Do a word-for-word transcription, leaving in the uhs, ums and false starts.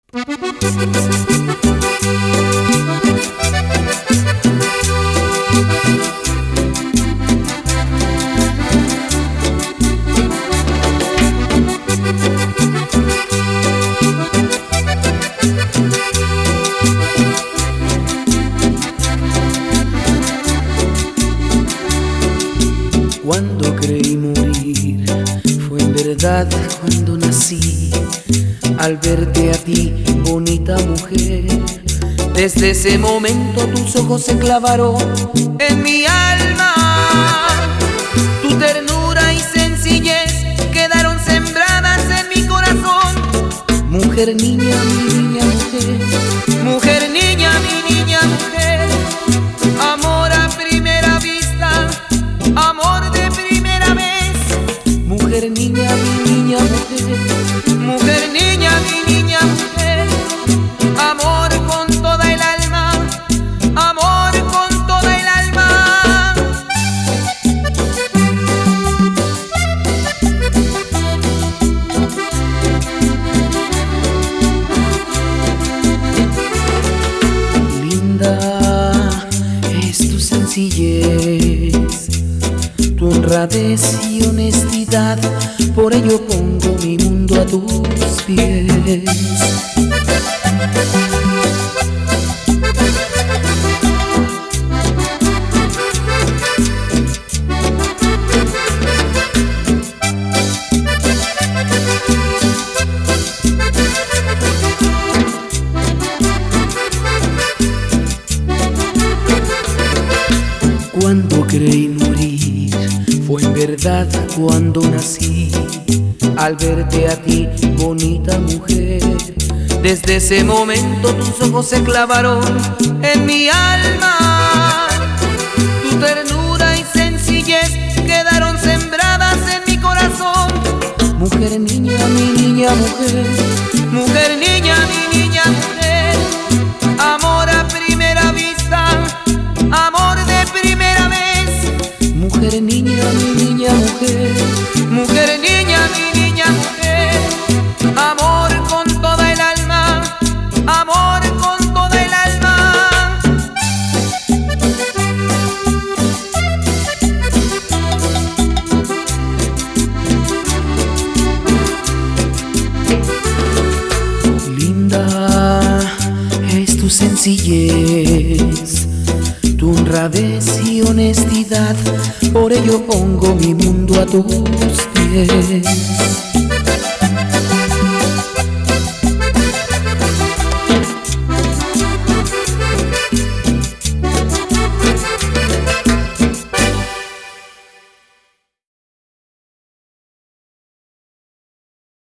Cuando creí morir, fue en verdad cuando nací. Al verte a ti, bonita mujer, desde ese momento tus ojos se clavaron en mi alma. Tu ternura y sencillez quedaron sembradas en mi corazón. Mujer, niña, mi niña, mujer. Mujer, niña, mi niña, mujer. Amor a primera vista, amor de primera vez. Mujer, niña, mi niña, mujer. Mujer, niña, mi niña, mujer. Amor con toda el alma, amor con toda el alma. Linda es tu sencillez, tu honradez y honestidad, por ello pongo mi mundo a tus pies. Cuando creí morir, fue en verdad cuando nací. Al verte a ti, bonita mujer, desde ese momento tus ojos se clavaron en mi alma. Tu ternura y sencillez quedaron sembradas en mi corazón. Mujer, niña, mi niña, mujer. Mujer, niña, mi niña, mujer. Amor a primera vista, amor de primera vez. Mujer, niña, mi niña, mujer. Mujer, niña, mi niña, mujer. Amor con toda el alma, amor con toda el alma. Linda es tu sencillez, tu honradez y honestidad, por ello pongo mi mundo a tus pies.